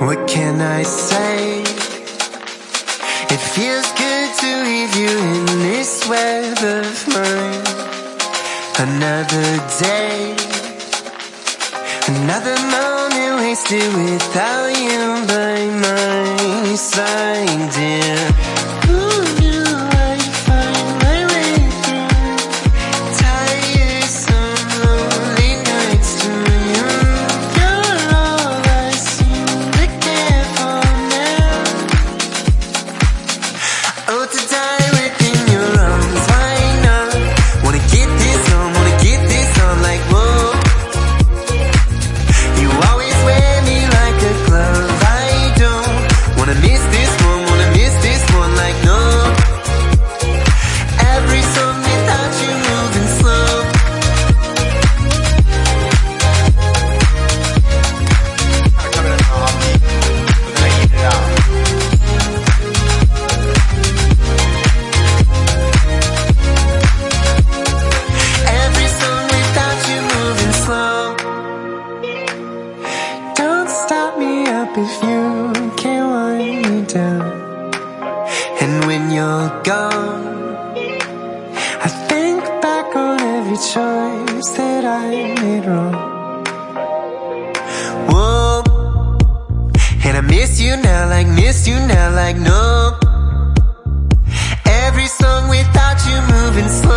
What can I say? It feels good to leave you in this web of mine. Another day, another moment wasted without you by my side, dear. If you can't wind me down. And when you're gone, I think back on every choice that I made wrong. Whoa, and I miss you now like no. Every song without you moving slow.